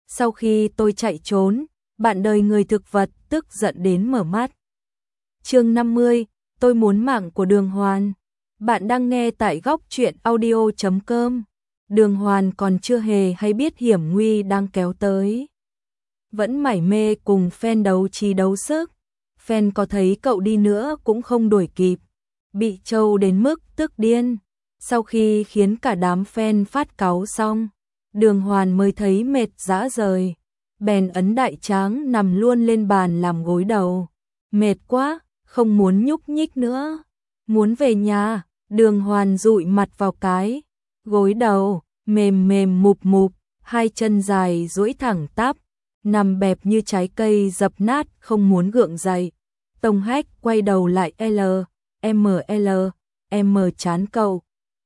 Sau khi tôi chạy trốn, bạn đời người thực vật tức giận đến mở mắt. Chương 50, tôi muốn mạng của Đường Hoàn. Bạn đang nghe tại góc truyện audio.com. Đường Hoàn còn chưa hề hay biết hiểm nguy đang kéo tới. Vẫn mải mê cùng fan đấu trí đấu sức. Fan có thấy cậu đi nữa cũng không đuổi kịp. Bị trâu đến mức tức điên. Sau khi khiến cả đám fan phát cáu xong, Đường Hoàn mới thấy mệt rã rời. Bèn ấn đại tráng nằm luôn lên bàn làm gối đầu. Mệt quá, không muốn nhúc nhích nữa. Muốn về nhà, Đường Hoàn dụi mặt vào cái gối đầu, mềm mềm mụp mụp, hai chân dài duỗi thẳng tắp, nằm bẹp như trái cây dập nát không muốn gượng dậy. Tông Hách quay đầu lại M chán cậu.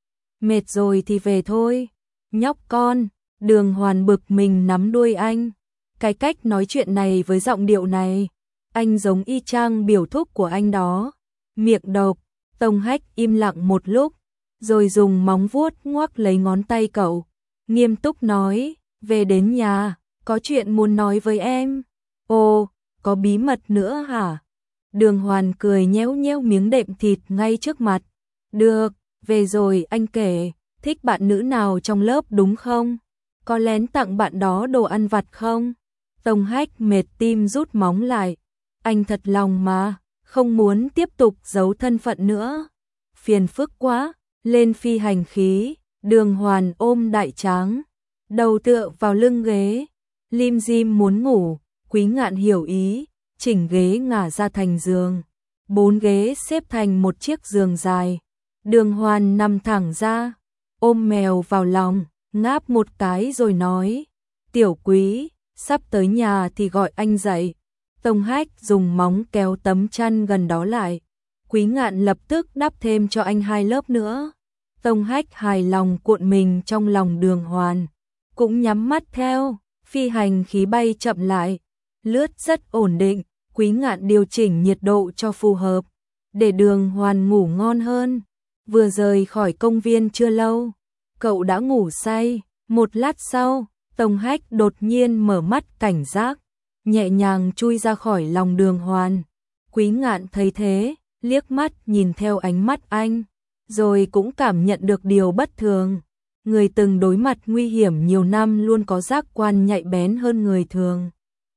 Mệt rồi thì về thôi, nhóc con. Đường Hoàn bực mình nắm đuôi anh. Cái cách nói chuyện này với giọng điệu này, anh giống y chang biểu thúc của anh đó. Miệng độc. Tông Hách im lặng một lúc, rồi dùng móng vuốt ngoắc lấy ngón tay cậu, nghiêm túc nói, về đến nhà, có chuyện muốn nói với em. Ồ, có bí mật nữa hả? Đường Hoàn cười nhéo nhéo miếng đệm thịt ngay trước mặt. Được, về rồi anh kể, thích bạn nữ nào trong lớp đúng không? Có lén tặng bạn đó đồ ăn vặt không? Tông Hách mệt tim rút móng lại. Anh thật lòng mà, không muốn tiếp tục giấu thân phận nữa. Phiền phức quá, lên phi hành khí, Đường Hoàn ôm đại tráng, đầu tựa vào lưng ghế, lim dim muốn ngủ, Quý Ngạn hiểu ý, chỉnh ghế ngả ra thành giường. 4 ghế xếp thành một chiếc giường dài. Đường Hoàn nằm thẳng ra, ôm mèo vào lòng, ngáp một cái rồi nói, Tiểu Quý, sắp tới nhà thì gọi anh dậy. Tông Hách dùng móng kéo tấm chăn gần đó lại. Quý Ngạn lập tức đắp thêm cho anh 2 lớp nữa. Tông Hách hài lòng cuộn mình trong lòng Đường Hoàn, cũng nhắm mắt theo. Phi hành khí bay chậm lại, lướt rất ổn định. Quý Ngạn điều chỉnh nhiệt độ cho phù hợp, để Đường Hoàn ngủ ngon hơn. Vừa rời khỏi công viên chưa lâu, cậu đã ngủ say. Một lát sau, Tông Hách đột nhiên mở mắt cảnh giác, nhẹ nhàng chui ra khỏi lòng Đường Hoàn. Quý Ngạn thấy thế, liếc mắt nhìn theo ánh mắt anh, rồi cũng cảm nhận được điều bất thường. Người từng đối mặt nguy hiểm nhiều năm luôn có giác quan nhạy bén hơn người thường.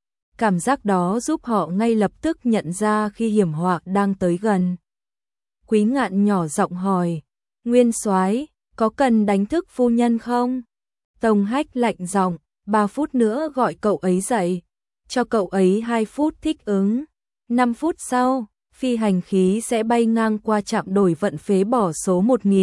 Cảm giác đó giúp họ ngay lập tức nhận ra khi hiểm họa đang tới gần. Quý Ngạn nhỏ giọng hỏi, Nguyên soái, có cần đánh thức phu nhân không? Tông Hách lạnh giọng, 3 phút nữa gọi cậu ấy dậy, cho cậu ấy 2 phút thích ứng. 5 phút sau, phi hành khí sẽ bay ngang qua trạm đổi vận phế bỏ số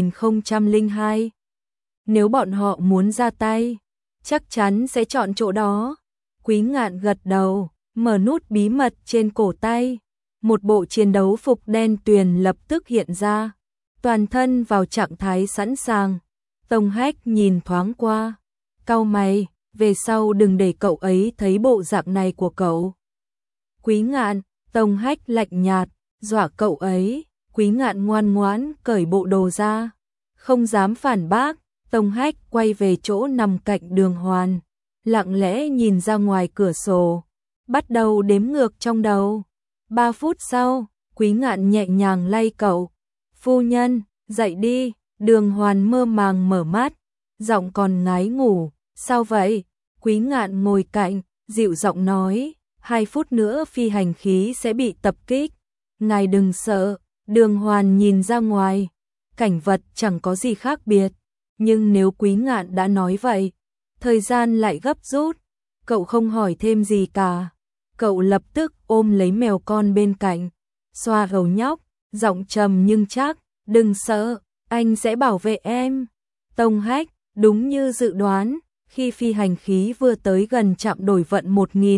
1002. Nếu bọn họ muốn ra tay, chắc chắn sẽ chọn chỗ đó. Quý Ngạn gật đầu, mở nút bí mật trên cổ tay. Một bộ chiến đấu phục đen tuyền lập tức hiện ra, toàn thân vào trạng thái sẵn sàng. Tông Hách nhìn thoáng qua, cau mày, về sau đừng để cậu ấy thấy bộ dạng này của cậu. Quý Ngạn, Tông Hách lạnh nhạt, dọa cậu ấy. Quý Ngạn ngoan ngoãn cởi bộ đồ ra, không dám phản bác. Tông Hách quay về chỗ nằm cạnh Đường Hoàn, lặng lẽ nhìn ra ngoài cửa sổ, bắt đầu đếm ngược trong đầu. 3 phút sau, Quý Ngạn nhẹ nhàng lay cậu. Phu nhân, dậy đi. Đường Hoàn mơ màng mở mắt, giọng còn ngái ngủ. Sao vậy? Quý Ngạn ngồi cạnh, dịu giọng nói, 2 phút nữa phi hành khí sẽ bị tập kích. Ngài đừng sợ. Đường Hoàn nhìn ra ngoài, cảnh vật chẳng có gì khác biệt. Nhưng nếu Quý Ngạn đã nói vậy, thời gian lại gấp rút, cậu không hỏi thêm gì cả. Cậu lập tức ôm lấy mèo con bên cạnh, xoa đầu nhóc, giọng trầm nhưng chắc, đừng sợ, anh sẽ bảo vệ em. Tông Hách, đúng như dự đoán, khi phi hành khí vừa tới gần trạm đổi vận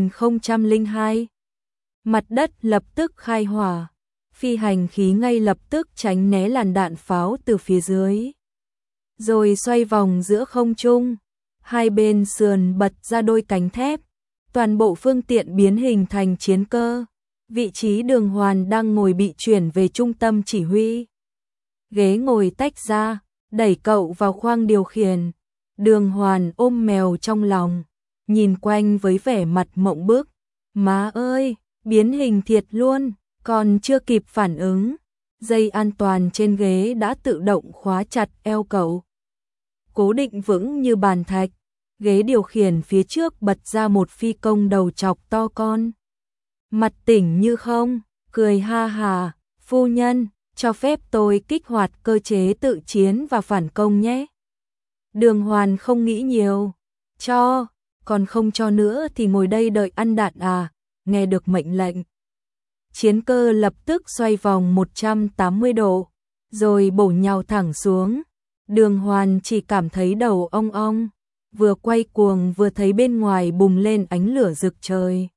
1002, mặt đất lập tức khai hỏa. Phi hành khí ngay lập tức tránh né làn đạn pháo từ phía dưới, rồi xoay vòng giữa không trung. Hai bên sườn bật ra đôi cánh thép, toàn bộ phương tiện biến hình thành chiến cơ. Vị trí Đường Hoàn đang ngồi bị chuyển về trung tâm chỉ huy. Ghế ngồi tách ra, đẩy cậu vào khoang điều khiển. Đường Hoàn ôm mèo trong lòng, nhìn quanh với vẻ mặt mộng bức. Má ơi, biến hình thiệt luôn, còn chưa kịp phản ứng. Dây an toàn trên ghế đã tự động khóa chặt eo cậu. Cố định vững như bàn thạch, ghế điều khiển phía trước bật ra một phi công đầu chọc to con. Mặt tỉnh như không, cười ha hà, phu nhân, cho phép tôi kích hoạt cơ chế tự chiến và phản công nhé. Đường Hoàn không nghĩ nhiều, cho, còn không cho nữa thì ngồi đây đợi ăn đạn à, nghe được mệnh lệnh. Chiến cơ lập tức xoay vòng 180 độ, rồi bổ nhào thẳng xuống. Đường Hoàn chỉ cảm thấy đầu ong ong, vừa quay cuồng vừa thấy bên ngoài bùng lên ánh lửa rực trời.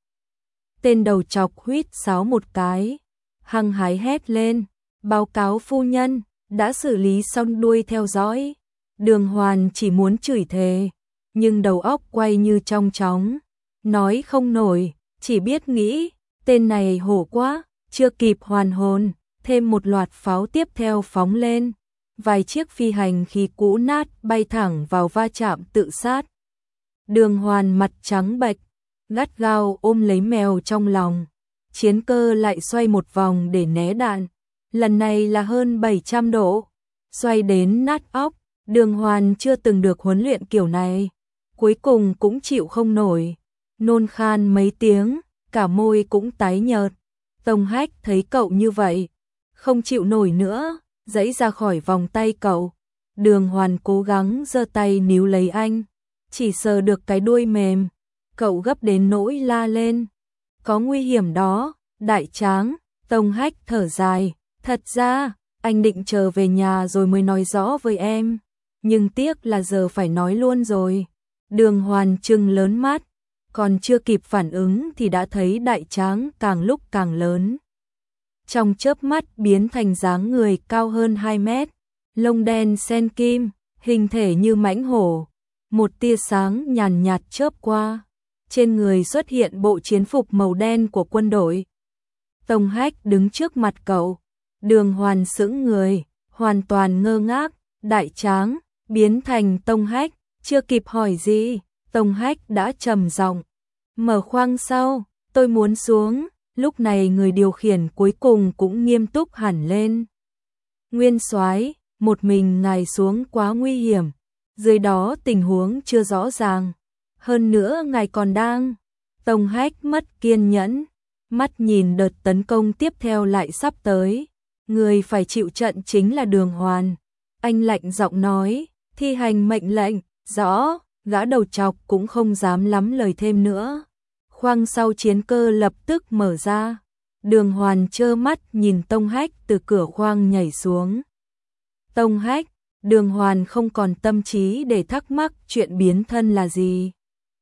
Tên đầu chọc huýt sáo một cái, hăng hái hét lên, báo cáo phu nhân, đã xử lý xong đuôi theo dõi. Đường Hoàn chỉ muốn chửi thề, nhưng đầu óc quay như trong chóng, nói không nổi, chỉ biết nghĩ, tên này hổ quá, chưa kịp hoàn hồn, thêm một loạt pháo tiếp theo phóng lên. Vài chiếc phi hành khí cũ nát bay thẳng vào va chạm tự sát. Đường Hoàn mặt trắng bệch, gắt gao ôm lấy mèo trong lòng. Chiến cơ lại xoay một vòng để né đạn, lần này là hơn 700 độ, xoay đến nát óc. Đường Hoàn chưa từng được huấn luyện kiểu này, cuối cùng cũng chịu không nổi, nôn khan mấy tiếng, cả môi cũng tái nhợt. Tông Hách thấy cậu như vậy, không chịu nổi nữa, giãy ra khỏi vòng tay cậu. Đường Hoàn cố gắng giơ tay níu lấy anh, chỉ sờ được cái đuôi mềm, cậu gấp đến nỗi la lên. Có nguy hiểm đó, đại tráng. Tông Hách thở dài, thật ra, anh định chờ về nhà rồi mới nói rõ với em, nhưng tiếc là giờ phải nói luôn rồi. Đường Hoàn trừng lớn mắt, còn chưa kịp phản ứng thì đã thấy đại tráng càng lúc càng lớn. Trong chớp mắt biến thành dáng người cao hơn 2 mét, lông đen xen kim, hình thể như mãnh hổ. Một tia sáng nhàn nhạt chớp qua, trên người xuất hiện bộ chiến phục màu đen của quân đội. Tông Hách đứng trước mặt cậu, Đường Hoàn sững người, hoàn toàn ngơ ngác. Đại tráng biến thành Tông Hách, chưa kịp hỏi gì, Tông Hách đã trầm giọng, mở khoang sau, tôi muốn xuống. Lúc này người điều khiển cuối cùng cũng nghiêm túc hẳn lên. Nguyên soái, một mình ngài xuống quá nguy hiểm, dưới đó tình huống chưa rõ ràng, hơn nữa ngài còn đang. Tông Hách mất kiên nhẫn, mắt nhìn đợt tấn công tiếp theo lại sắp tới, người phải chịu trận chính là Đường Hoàn. Anh lạnh giọng nói, thi hành mệnh lệnh. Rõ. Gã đầu chọc cũng không dám lắm lời thêm nữa. Khoang sau chiến cơ lập tức mở ra. Đường Hoàn trơ mắt nhìn Tông Hách từ cửa khoang nhảy xuống. Tông Hách, Đường Hoàn không còn tâm trí để thắc mắc chuyện biến thân là gì.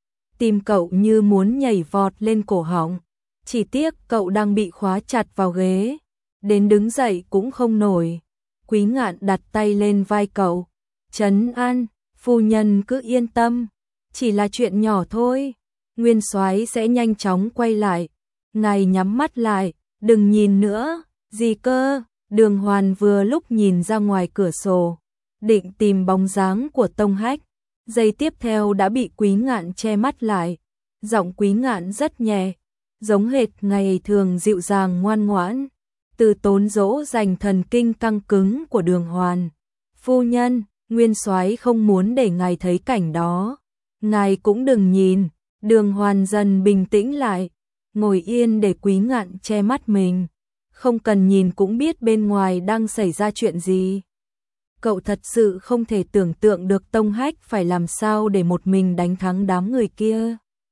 Tim cậu như muốn nhảy vọt lên cổ họng, chỉ tiếc cậu đang bị khóa chặt vào ghế, đến đứng dậy cũng không nổi. Quý Ngạn đặt tay lên vai cậu, trấn an, phu nhân cứ yên tâm, chỉ là chuyện nhỏ thôi, Nguyên soái sẽ nhanh chóng quay lại. Ngài nhắm mắt lại, đừng nhìn nữa. Gì cơ? Đường Hoàn vừa lúc nhìn ra ngoài cửa sổ, định tìm bóng dáng của Tông Hách, giây tiếp theo đã bị Quý Ngạn che mắt lại. Giọng Quý Ngạn rất nhẹ, giống hệt ngày thường dịu dàng ngoan ngoãn, từ tốn dỗ dành thần kinh căng cứng của Đường Hoàn. Phu nhân, Nguyên soái không muốn để ngài thấy cảnh đó. Ngài cũng đừng nhìn. Đường Hoàn dần bình tĩnh lại, ngồi yên để Quý Ngạn che mắt mình. Không cần nhìn cũng biết bên ngoài đang xảy ra chuyện gì. Cậu thật sự không thể tưởng tượng được Tông Hách phải làm sao để một mình đánh thắng đám người kia.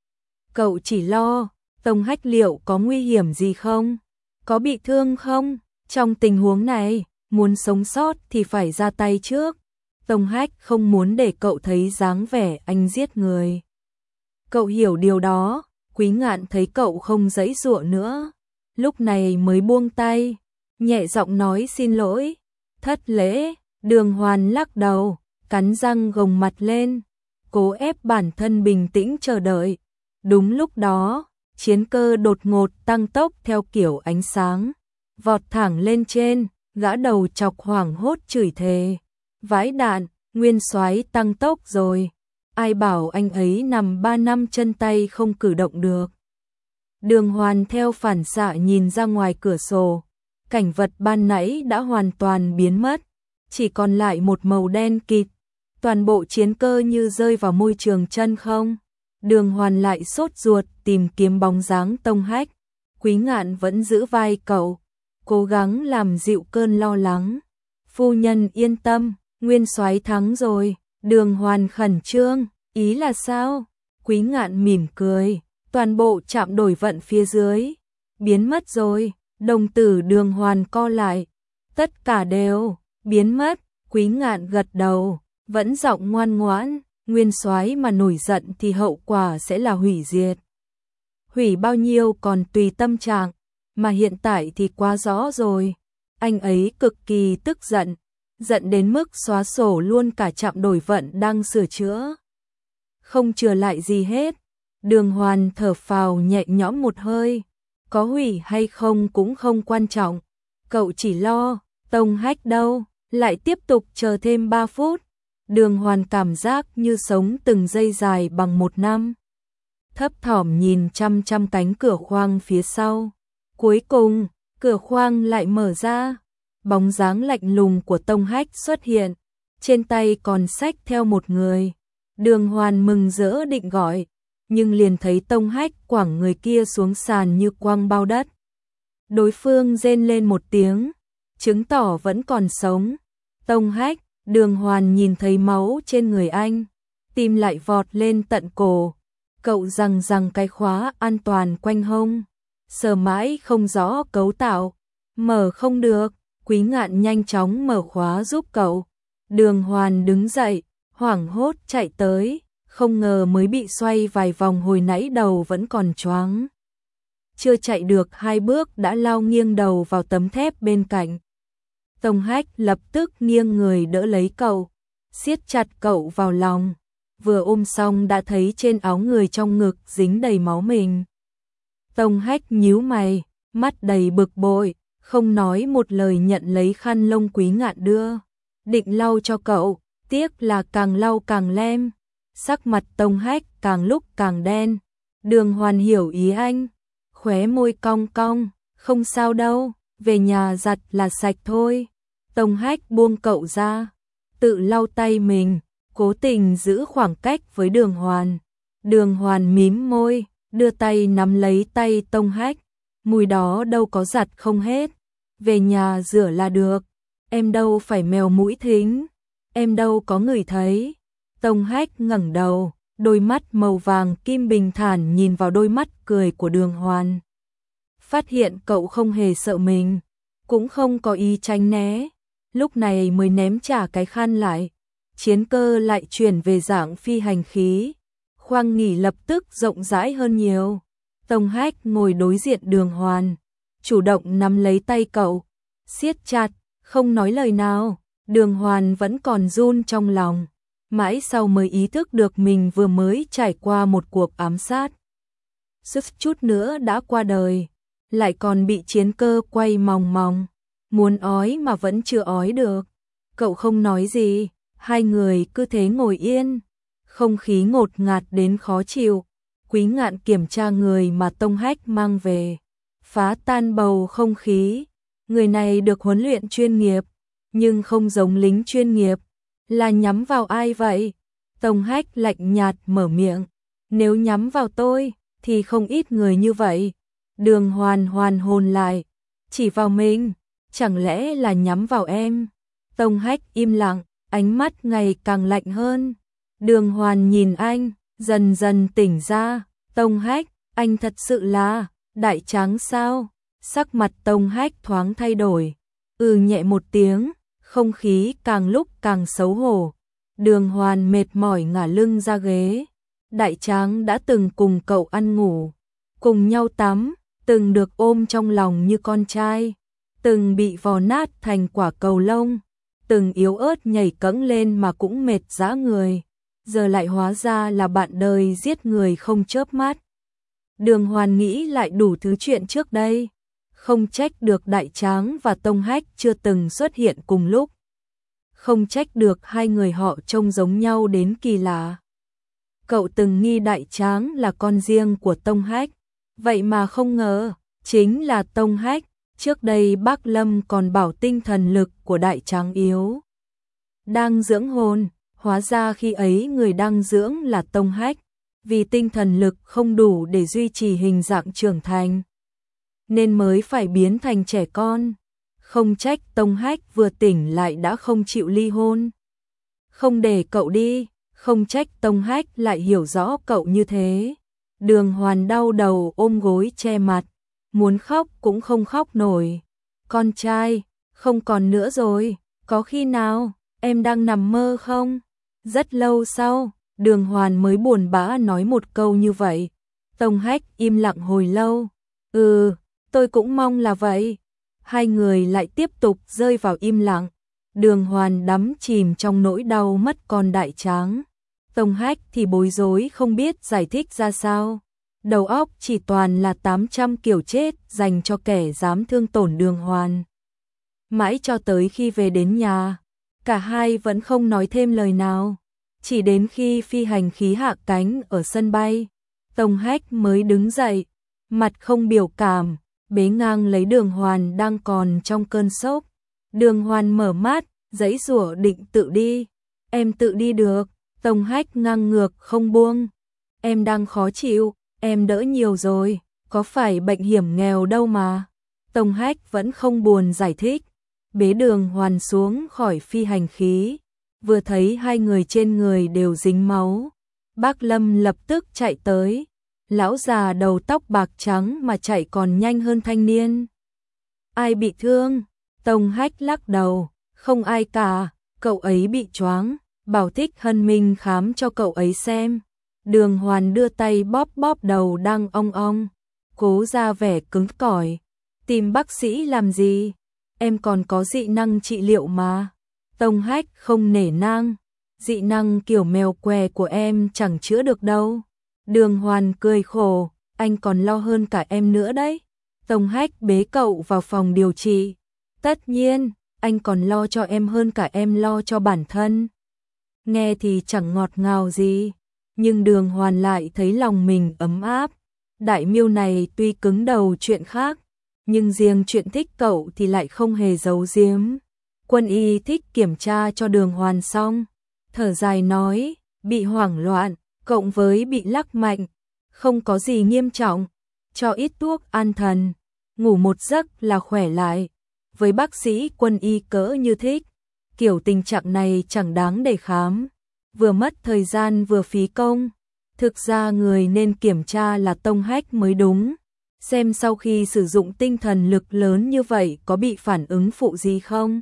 Cậu chỉ lo, Tông Hách liệu có nguy hiểm gì không? Có bị thương không? Trong tình huống này, muốn sống sót thì phải ra tay trước. Tông Hách không muốn để cậu thấy dáng vẻ anh giết người. Cậu hiểu điều đó. Quý Ngạn thấy cậu không giãy giụa nữa, lúc này mới buông tay, nhẹ giọng nói xin lỗi. Thất lễ. Đường Hoàn lắc đầu, cắn răng gồng mặt lên, cố ép bản thân bình tĩnh chờ đợi. Đúng lúc đó, chiến cơ đột ngột tăng tốc theo kiểu ánh sáng, vọt thẳng lên trên. Gã đầu chọc hoảng hốt chửi thề, vãi đạn, Nguyên soái tăng tốc rồi. ai bảo anh ấy nằm 3 năm chân tay không cử động được. Đường Hoàn theo phản xạ nhìn ra ngoài cửa sổ, cảnh vật ban nãy đã hoàn toàn biến mất, chỉ còn lại một màu đen kịt, toàn bộ chiến cơ như rơi vào môi trường chân không. Đường Hoàn lại sốt ruột tìm kiếm bóng dáng Tông Hách, Quý Ngạn vẫn giữ vai cậu, cố gắng làm dịu cơn lo lắng. Phu nhân yên tâm, Nguyên Soái thắng rồi. Đường Hoàn khẩn trương, ý là sao? Quý Ngạn mỉm cười, toàn bộ trạm đổi vận phía dưới biến mất rồi. Đồng tử Đường Hoàn co lại, tất cả đều biến mất. Quý Ngạn gật đầu, vẫn giọng ngoan ngoãn, Nguyên Soái mà nổi giận thì hậu quả sẽ là hủy diệt. Hủy bao nhiêu còn tùy tâm trạng, mà hiện tại thì quá rõ rồi. Anh ấy cực kỳ tức giận, giận đến mức xóa sổ luôn cả trạm đổi vận đang sửa chữa. Không chừa lại gì hết. Đường Hoàn thở phào nhẹ nhõm một hơi, có hủy hay không cũng không quan trọng, cậu chỉ lo Tông Hách đâu. Lại tiếp tục chờ thêm 3 phút. Đường Hoàn cảm giác như sống từng giây dài bằng 1 năm. Thấp thỏm nhìn chăm chăm cánh cửa khoang phía sau. Cuối cùng, cửa khoang lại mở ra. Bóng dáng lạnh lùng của Tông Hách xuất hiện. Trên tay còn xách theo một người. Đường Hoàn mừng rỡ định gọi, nhưng liền thấy Tông Hách quẳng người kia xuống sàn như quăng bao đất. Đối phương rên lên một tiếng, chứng tỏ vẫn còn sống. Tông Hách, Đường Hoàn nhìn thấy máu trên người anh, tim lại vọt lên tận cổ. Cậu giằng cái khóa an toàn quanh hông, sờ mãi không rõ cấu tạo, mở không được. Quý Ngạn nhanh chóng mở khóa giúp cậu. Đường Hoàn đứng dậy, hoảng hốt chạy tới, không ngờ mới bị xoay vài vòng hồi nãy đầu vẫn còn choáng. Chưa chạy được 2 bước đã lao nghiêng đầu vào tấm thép bên cạnh. Tông Hách lập tức nghiêng người đỡ lấy cậu, siết chặt cậu vào lòng. Vừa ôm xong đã thấy trên áo người trong ngực dính đầy máu mình. Tông Hách nhíu mày, mắt đầy bực bội, không nói một lời nhận lấy khăn lông Quý Ngạn đưa. Định lau cho cậu, tiếc là càng lau càng lem. Sắc mặt Tông Hách càng lúc càng đen. Đường Hoàn hiểu ý anh, khóe môi cong cong, không sao đâu, về nhà giặt là sạch thôi. Tông Hách buông cậu ra, tự lau tay mình, cố tình giữ khoảng cách với Đường Hoàn. Đường Hoàn mím môi, đưa tay nắm lấy tay Tông Hách, mùi đó đâu có giặt không hết, về nhà rửa là được, em đâu phải mèo mũi thính, em đâu có ngửi thấy. Tông Hách ngẩng đầu, đôi mắt màu vàng kim bình thản nhìn vào đôi mắt cười của Đường Hoàn. Phát hiện cậu không hề sợ mình, cũng không có ý tránh né, lúc này mới ném trả cái khăn lại. Chiến cơ lại chuyển về dạng phi hành khí, khoang nghỉ lập tức rộng rãi hơn nhiều. Tông Hách ngồi đối diện Đường Hoàn, chủ động nắm lấy tay cậu, siết chặt, không nói lời nào. Đường Hoàn vẫn còn run trong lòng, mãi sau mới ý thức được mình vừa mới trải qua một cuộc ám sát. Suýt chút nữa đã qua đời, lại còn bị chiến cơ quay mòng mòng, muốn ói mà vẫn chưa ói được. Cậu không nói gì, hai người cứ thế ngồi yên, không khí ngột ngạt đến khó chịu. Quý Ngạn kiểm tra người mà Tông Hách mang về, phá tan bầu không khí. Người này được huấn luyện chuyên nghiệp, nhưng không giống lính chuyên nghiệp. Là nhắm vào ai vậy? Tông Hách lạnh nhạt mở miệng, nếu nhắm vào tôi thì không ít người như vậy. Đường Hoàn hoàn hồn lại, chỉ vào mình, chẳng lẽ là nhắm vào em? Tông Hách im lặng, ánh mắt ngày càng lạnh hơn. Đường Hoàn nhìn anh, dần dần tỉnh ra. Tông Hách, anh thật sự là Đại Tráng sao? Sắc mặt Tông Hách thoáng thay đổi, nhẹ một tiếng, không khí càng lúc càng xấu hổ. Đường Hoàn mệt mỏi ngả lưng ra ghế. Đại Tráng đã từng cùng cậu ăn ngủ, cùng nhau tắm, từng được ôm trong lòng như con trai, từng bị vò nát thành quả cầu lông, từng yếu ớt nhảy cẫng lên mà cũng mệt rã người, giờ lại hóa ra là bạn đời giết người không chớp mắt. Đường Hoàn nghĩ lại đủ thứ chuyện trước đây, không trách được Đại Tráng và Tông Hách chưa từng xuất hiện cùng lúc, không trách được hai người họ trông giống nhau đến kỳ lạ. cậu từng nghi Đại Tráng là con riêng của Tông Hách, vậy mà không ngờ, chính là Tông Hách. Trước đây bác Lâm còn bảo tinh thần lực của Đại Tráng yếu, đang dưỡng hồn, hóa ra khi ấy người đang dưỡng là Tông Hách, vì tinh thần lực không đủ để duy trì hình dạng trưởng thành, nên mới phải biến thành trẻ con. Không trách Tông Hách vừa tỉnh lại đã không chịu ly hôn, không để cậu đi, không trách Tông Hách lại hiểu rõ cậu như thế. Đường Hoàn đau đầu ôm gối che mặt, muốn khóc cũng không khóc nổi. Con trai, không còn nữa rồi, có khi nào em đang nằm mơ không? Rất lâu sau, Đường Hoàn mới buồn bã nói một câu như vậy. Tông Hách im lặng hồi lâu. Tôi cũng mong là vậy. Hai người lại tiếp tục rơi vào im lặng. Đường Hoàn đắm chìm trong nỗi đau mất con Đại Tráng. Tông Hách thì bối rối không biết giải thích ra sao. Đầu óc chỉ toàn là 800 kiểu chết dành cho kẻ dám thương tổn Đường Hoàn. Mãi cho tới khi về đến nhà, cả hai vẫn không nói thêm lời nào. Chỉ đến khi phi hành khí hạ cánh ở sân bay, Tông Hách mới đứng dậy, mặt không biểu cảm, bế ngang lấy Đường Hoàn đang còn trong cơn sốc. Đường Hoàn mở mắt, giãy giụa định tự đi. Em tự đi được. Tông Hách ngang ngược không buông. Em đang khó chịu, em đỡ nhiều rồi, có phải bệnh hiểm nghèo đâu mà. Tông Hách vẫn không buồn giải thích, bế Đường Hoàn xuống khỏi phi hành khí, vừa thấy hai người trên người đều dính máu. Bác Lâm lập tức chạy tới, lão già đầu tóc bạc trắng mà chạy còn nhanh hơn thanh niên. Ai bị thương? Tông Hách lắc đầu, không ai cả, cậu ấy bị choáng, bảo Thích Hân Minh khám cho cậu ấy xem. Đường Hoàn đưa tay bóp bóp đầu đang ong ong, cố ra vẻ cứng cỏi. Tìm bác sĩ làm gì? Em còn có dị năng trị liệu mà. Tông Hách không nể nang, dị năng kiểu mèo què của em chẳng chữa được đâu. Đường Hoàn cười khổ, anh còn lo hơn cả em nữa đấy. Tông Hách bế cậu vào phòng điều trị. Tất nhiên, anh còn lo cho em hơn cả em lo cho bản thân. Nghe thì chẳng ngọt ngào gì, nhưng Đường Hoàn lại thấy lòng mình ấm áp. Đại miêu này tuy cứng đầu chuyện khác, nhưng riêng chuyện thích cậu thì lại không hề giấu giếm. Quân y thích kiểm tra cho Đường Hoàn xong, thở dài nói, bị hoảng loạn, cộng với bị lắc mạnh, không có gì nghiêm trọng, cho ít thuốc an thần, ngủ một giấc là khỏe lại. Với bác sĩ quân y cỡ như Thích, kiểu tình trạng này chẳng đáng để khám, vừa mất thời gian vừa phí công. Thực ra người nên kiểm tra là Tông Hách mới đúng, xem sau khi sử dụng tinh thần lực lớn như vậy có bị phản ứng phụ gì không.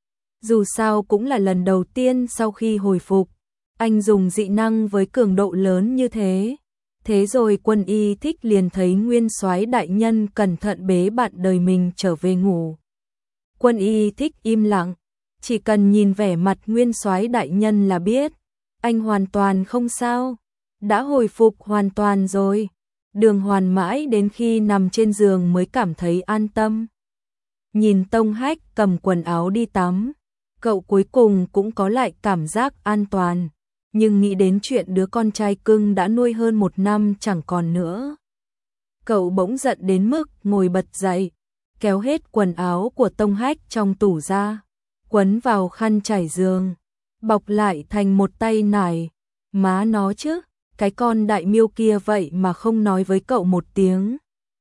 Dù sao cũng là lần đầu tiên sau khi hồi phục, anh dùng dị năng với cường độ lớn như thế. Thế rồi quân y Thích liền thấy Nguyên Soái đại nhân cẩn thận bế bạn đời mình trở về ngủ. Quân y Thích im lặng, chỉ cần nhìn vẻ mặt Nguyên Soái đại nhân là biết, anh hoàn toàn không sao, đã hồi phục hoàn toàn rồi. Đường Hoàn mãi đến khi nằm trên giường mới cảm thấy an tâm. Nhìn Tông Hách cầm quần áo đi tắm, cậu cuối cùng cũng có lại cảm giác an toàn, nhưng nghĩ đến chuyện đứa con trai cưng đã nuôi hơn 1 năm chẳng còn nữa. Cậu bỗng giận đến mức ngồi bật dậy, kéo hết quần áo của Tông Hách trong tủ ra, quấn vào khăn trải giường, bọc lại thành một tay nải. Má nó chứ, cái con đại miêu kia vậy mà không nói với cậu một tiếng.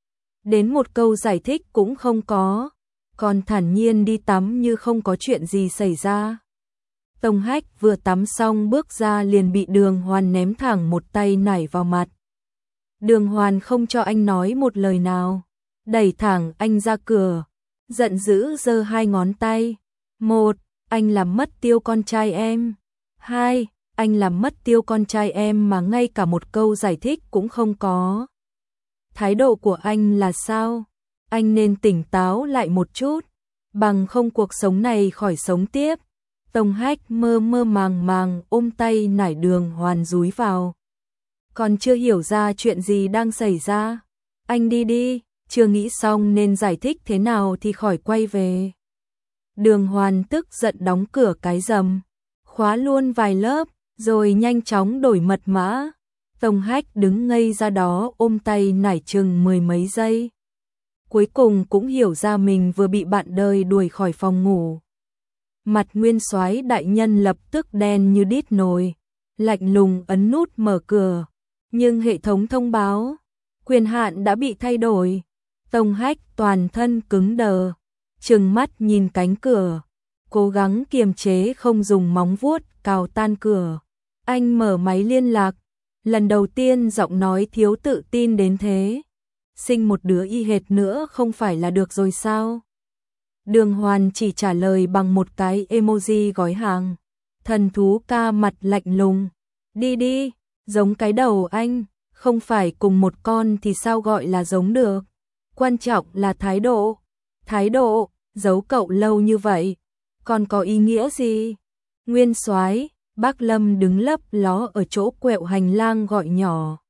Đến một câu giải thích cũng không có, còn thản nhiên đi tắm như không có chuyện gì xảy ra. Tông Hách vừa tắm xong bước ra liền bị Đường Hoàn ném thẳng một tay nải vào mặt. Đường Hoàn không cho anh nói một lời nào, đẩy thẳng anh ra cửa, giận dữ giơ 2 ngón tay. 1. Anh làm mất tiêu con trai em. 2. Anh làm mất tiêu con trai em mà ngay cả một câu giải thích cũng không có. Thái độ của anh là sao? Anh nên tỉnh táo lại một chút, bằng không cuộc sống này khỏi sống tiếp. Tông Hách mơ mơ màng màng ôm tay nải Đường Hoàn dúi vào. Còn chưa hiểu ra chuyện gì đang xảy ra. Anh đi đi, chưa nghĩ xong nên giải thích thế nào thì khỏi quay về. Đường Hoàn tức giận đóng cửa cái rầm, khóa luôn vài lớp, rồi nhanh chóng đổi mật mã. Tông Hách đứng ngây ra đó ôm tay nải chừng mười mấy giây. Cuối cùng cũng hiểu ra mình vừa bị bạn đời đuổi khỏi phòng ngủ. Mặt Nguyên Soái đại nhân lập tức đen như đít nồi, lạnh lùng ấn nút mở cửa, nhưng hệ thống thông báo quyền hạn đã bị thay đổi. Tông Hách toàn thân cứng đờ, trừng mắt nhìn cánh cửa, cố gắng kiềm chế không dùng móng vuốt cào tan cửa. Anh mở máy liên lạc, lần đầu tiên giọng nói thiếu tự tin đến thế. Sinh một đứa y hệt nữa không phải là được rồi sao? Đường Hoàn chỉ trả lời bằng một cái emoji gói hàng. Thần thú ca mặt lạnh lùng. Đi đi, giống cái đầu anh, không phải cùng một con thì sao gọi là giống được. Quan trọng là thái độ. Thái độ, giấu cậu lâu như vậy, còn có ý nghĩa gì? Nguyên Soái, bác Lâm đứng lấp ló ở chỗ quẹo hành lang gọi nhỏ.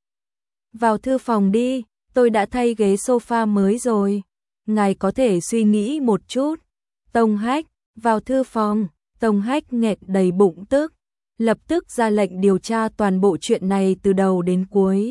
Vào thư phòng đi, tôi đã thay ghế sofa mới rồi. Ngài có thể suy nghĩ một chút. Tông Hách, vào thư phòng. Tông Hách nghẹt đầy bụng tức, lập tức ra lệnh điều tra toàn bộ chuyện này từ đầu đến cuối.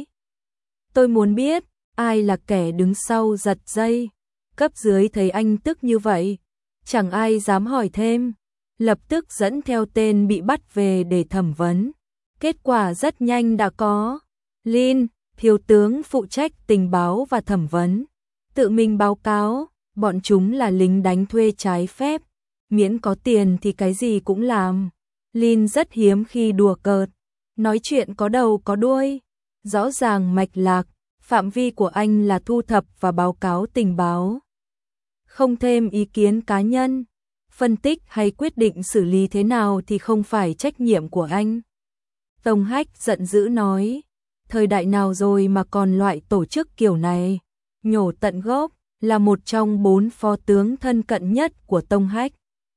Tôi muốn biết, ai là kẻ đứng sau giật dây. Cấp dưới thấy anh tức như vậy, chẳng ai dám hỏi thêm, lập tức dẫn theo tên bị bắt về để thẩm vấn. Kết quả rất nhanh đã có. Lin, thiếu tướng phụ trách tình báo và thẩm vấn, tự mình báo cáo, bọn chúng là lính đánh thuê trái phép, miễn có tiền thì cái gì cũng làm. Lin rất hiếm khi đùa cợt, nói chuyện có đầu có đuôi, rõ ràng mạch lạc. Phạm vi của anh là thu thập và báo cáo tình báo, không thêm ý kiến cá nhân. Phân tích hay quyết định xử lý thế nào thì không phải trách nhiệm của anh. Tông Hách giận dữ nói, thời đại nào rồi mà còn loại tổ chức kiểu này. Nhổ tận gốc, là một trong 4 phó tướng thân cận nhất của Tông Hách.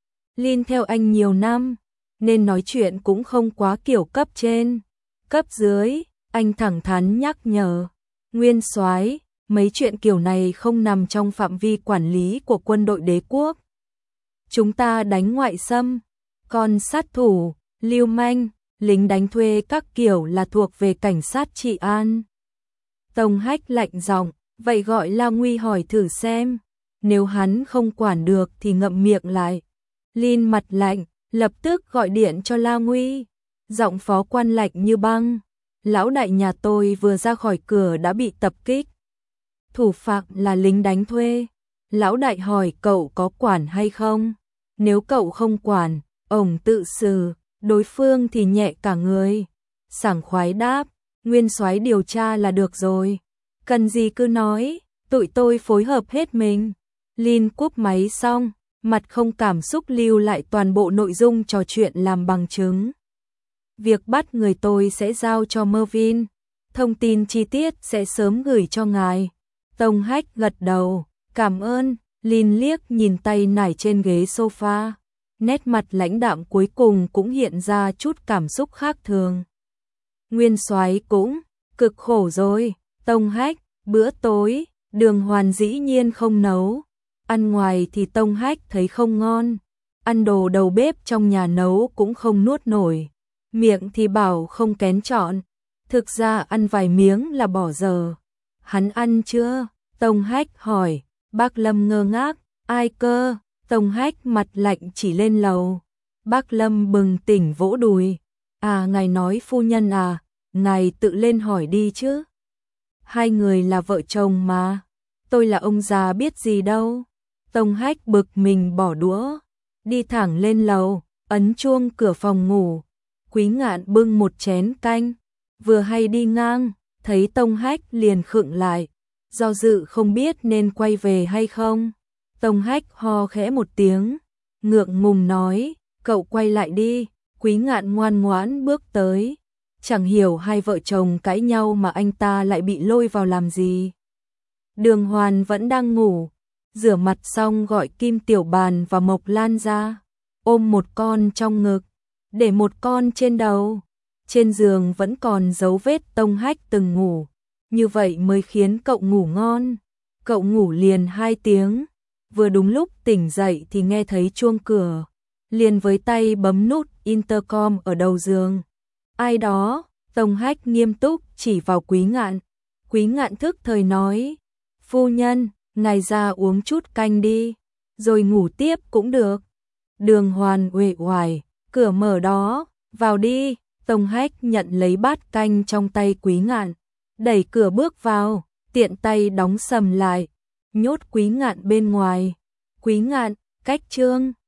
Lin theo anh nhiều năm, nên nói chuyện cũng không quá kiểu cấp trên, cấp dưới. Anh thẳng thắn nhắc nhở, Nguyên Soái, mấy chuyện kiểu này không nằm trong phạm vi quản lý của quân đội đế quốc. Chúng ta đánh ngoại xâm, còn sát thủ, lưu manh, lính đánh thuê các kiểu là thuộc về cảnh sát trị an. Tông Hách lạnh giọng, vậy gọi La Nguy hỏi thử xem, nếu hắn không quản được thì ngậm miệng lại. Lin mặt lạnh, lập tức gọi điện cho La Nguy, giọng phó quan lạnh như băng. Lão đại nhà tôi vừa ra khỏi cửa đã bị tập kích. Thủ phạm là lính đánh thuê. Lão đại hỏi cậu có quản hay không? Nếu cậu không quản, ổng tự xử, đối phương thì nhẹ cả người. Sảng khoái đáp, Nguyên Soái điều tra là được rồi. Cần gì cứ nói, tụi tôi phối hợp hết mình. Lin cúp máy xong, mặt không cảm xúc lưu lại toàn bộ nội dung trò chuyện làm bằng chứng. Việc bắt người tôi sẽ giao cho Mervin, thông tin chi tiết sẽ sớm gửi cho ngài. Tông Hách gật đầu, cảm ơn. Lin liếc nhìn tay nải trên ghế sofa, nét mặt lãnh đạm cuối cùng cũng hiện ra chút cảm xúc khác thường. Nguyên Soái cũng cực khổ rồi. Tông Hách, bữa tối, Đường Hoàn dĩ nhiên không nấu. Ăn ngoài thì Tông Hách thấy không ngon, ăn đồ đầu bếp trong nhà nấu cũng không nuốt nổi. Miệng thì bảo không kén chọn, thực ra ăn vài miếng là bỏ giờ. Hắn ăn chưa? Tông Hách hỏi. Bác Lâm ngơ ngác, ai cơ? Tông Hách mặt lạnh chỉ lên lầu. Bác Lâm bừng tỉnh vỗ đùi. À, ngài nói phu nhân à, ngài tự lên hỏi đi chứ. Hai người là vợ chồng mà, tôi là ông già biết gì đâu. Tông Hách bực mình bỏ đũa, đi thẳng lên lầu, ấn chuông cửa phòng ngủ. Quý Ngạn bưng một chén canh, vừa hay đi ngang, thấy Tông Hách liền khựng lại, do dự không biết nên quay về hay không. Tông Hách ho khẽ một tiếng, ngượng ngùng nói, cậu quay lại đi. Quý Ngạn ngoan ngoãn bước tới, chẳng hiểu hai vợ chồng cãi nhau mà anh ta lại bị lôi vào làm gì. Đường Hoàn vẫn đang ngủ, rửa mặt xong gọi Kim Tiểu Bàn và Mộc Lan ra, ôm một con trong ngực, để một con trên đầu. Trên giường vẫn còn dấu vết Tông Hách từng ngủ, như vậy mới khiến cậu ngủ ngon. Cậu ngủ liền 2 tiếng, vừa đúng lúc tỉnh dậy thì nghe thấy chuông cửa, liền với tay bấm nút intercom ở đầu giường. Ai đó? Tông Hách nghiêm túc chỉ vào Quý Ngạn. Quý Ngạn thức thời nói, phu nhân, ngài ra uống chút canh đi, rồi ngủ tiếp cũng được. Đường Hoàn uể oải, cửa mở đó, vào đi. Tông Hách nhận lấy bát canh trong tay Quý Ngạn, đẩy cửa bước vào, tiện tay đóng sầm lại, nhốt Quý Ngạn bên ngoài. Quý Ngạn, cách chương